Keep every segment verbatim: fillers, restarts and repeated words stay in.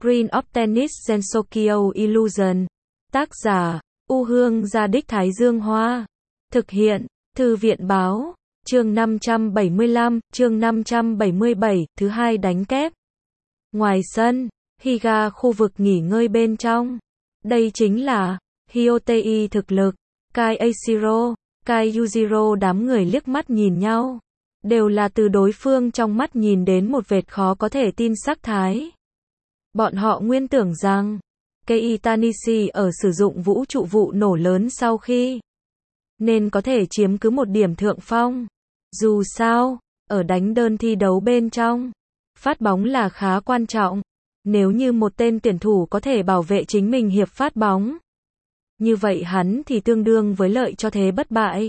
Green of Tennis Sensokyo Illusion. Tác giả, U Hương Gia Đích Thái Dương Hoa. Thực hiện, Thư viện Báo. Chương năm trăm bảy mươi lăm, chương năm trăm bảy mươi bảy, thứ hai đánh kép. Ngoài sân, Higa khu vực nghỉ ngơi bên trong. Đây chính là Hyotei thực lực. Kai Eiichiro, Kai Yujiro đám người liếc mắt nhìn nhau. Đều là từ đối phương trong mắt nhìn đến một vệt khó có thể tin sắc thái. Bọn họ nguyên tưởng rằng Kei Tanishi ở sử dụng vũ trụ vụ nổ lớn sau khi nên có thể chiếm cứ một điểm thượng phong. Dù sao, ở đánh đơn thi đấu bên trong, phát bóng là khá quan trọng. Nếu như một tên tuyển thủ có thể bảo vệ chính mình hiệp phát bóng, như vậy hắn thì tương đương với lợi cho thế bất bại.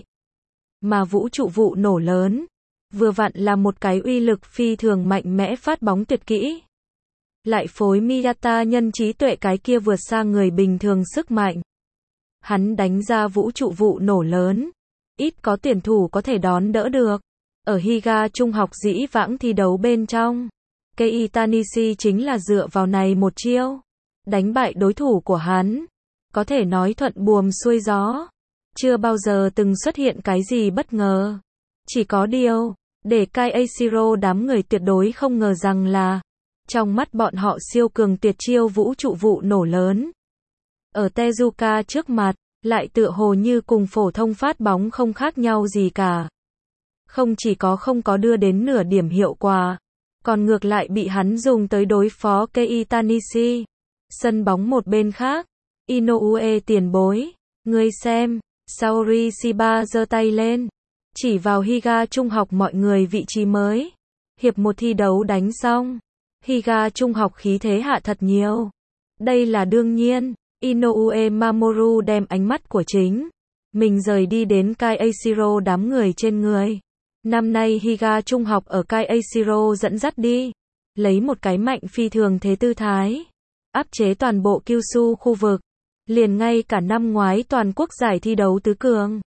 Mà vũ trụ vụ nổ lớn, vừa vặn là một cái uy lực phi thường mạnh mẽ phát bóng tuyệt kỹ. Lại phối Miyata nhân trí tuệ cái kia vượt xa người bình thường sức mạnh. Hắn đánh ra vũ trụ vụ nổ lớn, ít có tuyển thủ có thể đón đỡ được. Ở Higa trung học dĩ vãng thi đấu bên trong, Kei Tanishi chính là dựa vào này một chiêu, đánh bại đối thủ của hắn. Có thể nói thuận buồm xuôi gió, chưa bao giờ từng xuất hiện cái gì bất ngờ. Chỉ có điều, để Kai Eiichiro đám người tuyệt đối không ngờ rằng là, trong mắt bọn họ siêu cường tuyệt chiêu vũ trụ vụ nổ lớn. Ở Tezuka trước mặt, lại tựa hồ như cùng phổ thông phát bóng không khác nhau gì cả. Không chỉ có không có đưa đến nửa điểm hiệu quả, còn ngược lại bị hắn dùng tới đối phó Kei Tanishi. Sân bóng một bên khác, Inoue tiền bối, ngươi xem, Saori Shiba giơ tay lên, chỉ vào Higa trung học mọi người vị trí mới. Hiệp một thi đấu đánh xong, Higa trung học khí thế hạ thật nhiều. Đây là đương nhiên, Inoue Mamoru đem ánh mắt của chính mình rời đi đến Kai Eiichiro đám người trên người. Năm nay Higa trung học ở Kai Eiichiro dẫn dắt đi, lấy một cái mạnh phi thường thế tư thái, áp chế toàn bộ Kyushu khu vực, liền ngay cả năm ngoái toàn quốc giải thi đấu tứ cường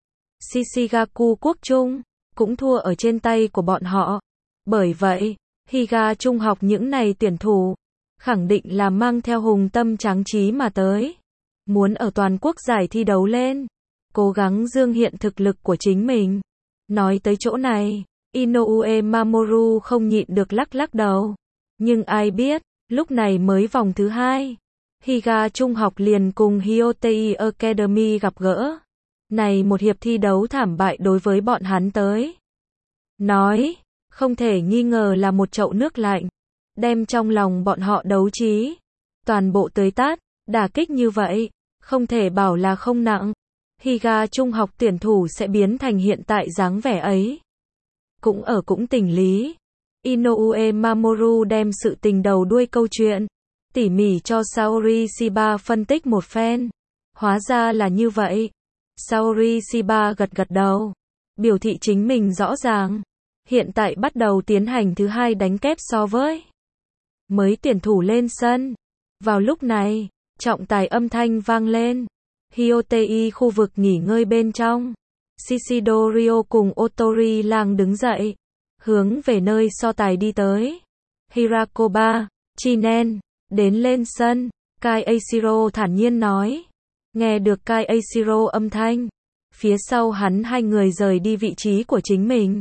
Shishigaku quốc trung cũng thua ở trên tay của bọn họ. Bởi vậy, Higa trung học những này tuyển thủ khẳng định là mang theo hùng tâm tráng trí mà tới, muốn ở toàn quốc giải thi đấu lên, cố gắng dương hiện thực lực của chính mình. Nói tới chỗ này, Inoue Mamoru không nhịn được lắc lắc đầu. Nhưng ai biết, lúc này mới vòng thứ hai, Higa trung học liền cùng Hyotei Academy gặp gỡ. Này một hiệp thi đấu thảm bại đối với bọn hắn tới nói, không thể nghi ngờ là một chậu nước lạnh, đem trong lòng bọn họ đấu trí toàn bộ tưới tát. Đả kích như vậy, không thể bảo là không nặng. Higa trung học tuyển thủ sẽ biến thành hiện tại dáng vẻ ấy, cũng ở cũng tình lý. Inoue Mamoru đem sự tình đầu đuôi câu chuyện tỉ mỉ cho Saori Shiba phân tích một phen. Hóa ra là như vậy. Saori Shiba gật gật đầu, biểu thị chính mình rõ ràng. Hiện tại bắt đầu tiến hành thứ hai đánh kép so với mới tuyển thủ lên sân. Vào lúc này, trọng tài âm thanh vang lên. Hyotei khu vực nghỉ ngơi bên trong, Shishido Ryo cùng Otori Lang đứng dậy, hướng về nơi so tài đi tới. Hirakoba, Chinen, đến lên sân. Kai Eiichiro thản nhiên nói. Nghe được Kai Eiichiro âm thanh, phía sau hắn hai người rời đi vị trí của chính mình,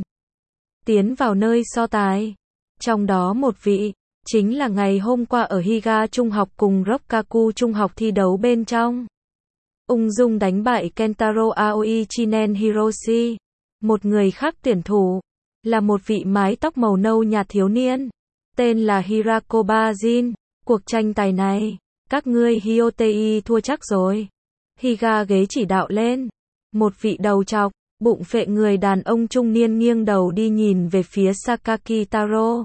tiến vào nơi so tài. Trong đó một vị, chính là ngày hôm qua ở Higa trung học cùng Rokkaku trung học thi đấu bên trong, ung dung đánh bại Kentaro Aoi Chinen Hiroshi. Một người khác tuyển thủ, là một vị mái tóc màu nâu nhạt thiếu niên, tên là Hirakoba Jin. Cuộc tranh tài này, các ngươi Hyotei thua chắc rồi. Higa ghế chỉ đạo lên. Một vị đầu trọc, bụng phệ người đàn ông trung niên nghiêng đầu đi nhìn về phía Sakaki Taro.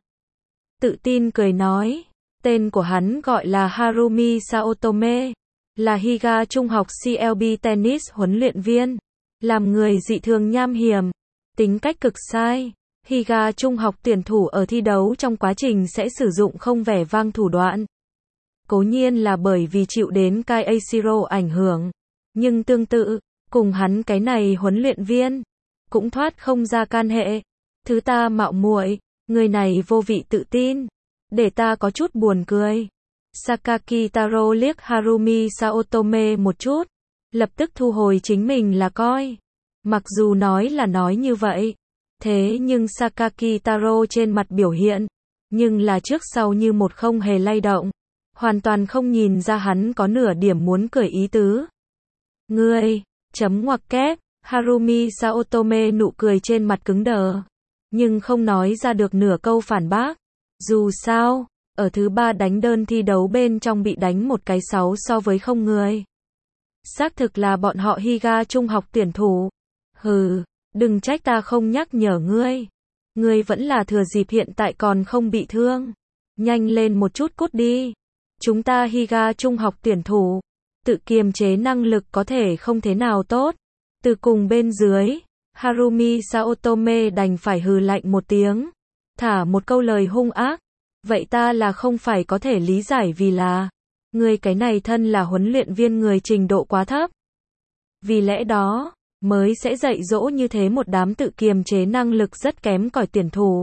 Tự tin cười nói, tên của hắn gọi là Harumi Saotome, là Higa trung học xê lờ bê tennis huấn luyện viên, làm người dị thường nham hiểm, tính cách cực sai. Higa trung học tuyển thủ ở thi đấu trong quá trình sẽ sử dụng không vẻ vang thủ đoạn. Cố nhiên là bởi vì chịu đến Kai Eiichiro ảnh hưởng, nhưng tương tự, cùng hắn cái này huấn luyện viên, cũng thoát không ra can hệ. Thứ ta mạo muội, người này vô vị tự tin, để ta có chút buồn cười. Sakaki Taro liếc Harumi Saotome một chút, lập tức thu hồi chính mình là coi. Mặc dù nói là nói như vậy, thế nhưng Sakaki Taro trên mặt biểu hiện, nhưng là trước sau như một không hề lay động, hoàn toàn không nhìn ra hắn có nửa điểm muốn cười ý tứ. Ngươi, chấm ngoặc kép, Harumi Saotome nụ cười trên mặt cứng đờ, nhưng không nói ra được nửa câu phản bác. Dù sao, ở thứ ba đánh đơn thi đấu bên trong bị đánh một cái sáu so với không người. Xác thực là bọn họ Higa trung học tuyển thủ. Hừ, đừng trách ta không nhắc nhở ngươi. Ngươi vẫn là thừa dịp hiện tại còn không bị thương. Nhanh lên một chút cút đi. Chúng ta Higa trung học tuyển thủ, tự kiềm chế năng lực có thể không thế nào tốt. Từ cùng bên dưới, Harumi Saotome đành phải hừ lạnh một tiếng, thả một câu lời hung ác. Vậy ta là không phải có thể lý giải vì là, ngươi cái này thân là huấn luyện viên người trình độ quá thấp. Vì lẽ đó, mới sẽ dạy dỗ như thế một đám tự kiềm chế năng lực rất kém cỏi tuyển thủ.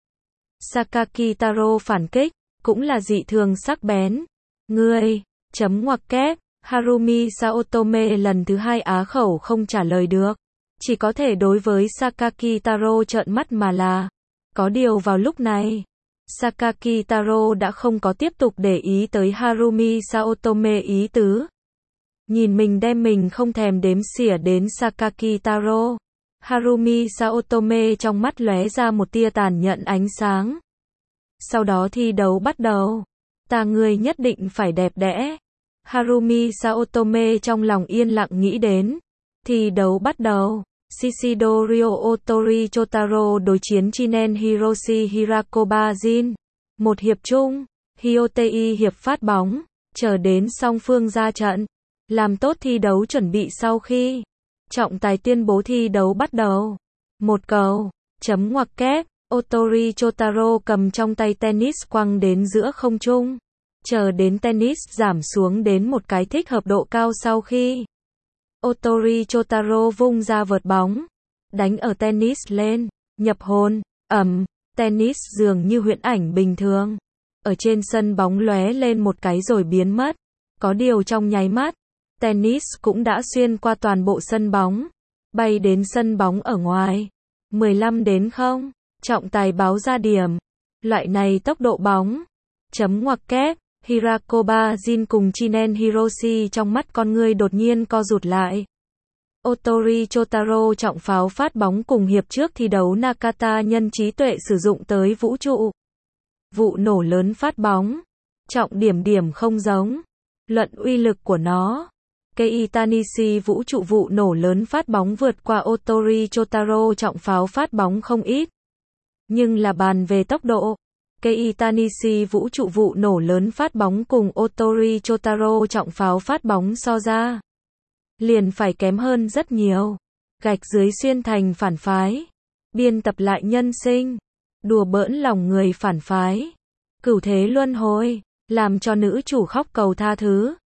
Sakaki Taro phản kích, cũng là dị thường sắc bén. Ngươi, chấm ngoặc kép, Harumi Saotome lần thứ hai á khẩu không trả lời được. Chỉ có thể đối với Sakaki Taro trợn mắt mà là. Có điều vào lúc này, Sakaki Taro đã không có tiếp tục để ý tới Harumi Saotome ý tứ. Nhìn mình đem mình không thèm đếm xỉa đến Sakaki Taro, Harumi Saotome trong mắt lóe ra một tia tàn nhẫn ánh sáng. Sau đó thi đấu bắt đầu. Ta ngươi nhất định phải đẹp đẽ. Harumi Saotome trong lòng yên lặng nghĩ đến. Thi đấu bắt đầu. Shishido Ryo Otori Chotaro đối chiến Chinen Hiroshi Hirakoba Jin. Một hiệp chung, Hyotei hiệp phát bóng, chờ đến song phương ra trận, làm tốt thi đấu chuẩn bị sau khi trọng tài tuyên bố thi đấu bắt đầu. Một cầu, chấm ngoặc kép, Otori Chotaro cầm trong tay tennis quăng đến giữa không trung, chờ đến tennis giảm xuống đến một cái thích hợp độ cao sau khi Otori Chotaro vung ra vợt bóng, đánh ở tennis lên, nhập hồn, ầm, tennis dường như huyễn ảnh bình thường. Ở trên sân bóng lóe lên một cái rồi biến mất. Có điều trong nháy mắt, tennis cũng đã xuyên qua toàn bộ sân bóng, bay đến sân bóng ở ngoài. mười lăm đến không, trọng tài báo ra điểm. Loại này tốc độ bóng, chấm ngoặc kép, Hirakoba Jin cùng Chinen Hiroshi trong mắt con ngươi đột nhiên co rụt lại. Otori Chotaro trọng pháo phát bóng cùng hiệp trước thi đấu Nakata nhân trí tuệ sử dụng tới vũ trụ. Vụ nổ lớn phát bóng. Trọng điểm điểm không giống. Luận uy lực của nó. Kei Tanishi vũ trụ vụ nổ lớn phát bóng vượt qua Otori Chotaro trọng pháo phát bóng không ít. Nhưng là bàn về tốc độ. Kei Tanishi vũ trụ vụ nổ lớn phát bóng cùng Otori Chotaro trọng pháo phát bóng so ra, liền phải kém hơn rất nhiều. Gạch dưới xuyên thành phản phái. Biên tập lại nhân sinh. Đùa bỡn lòng người phản phái. Cửu thế luân hồi. Làm cho nữ chủ khóc cầu tha thứ.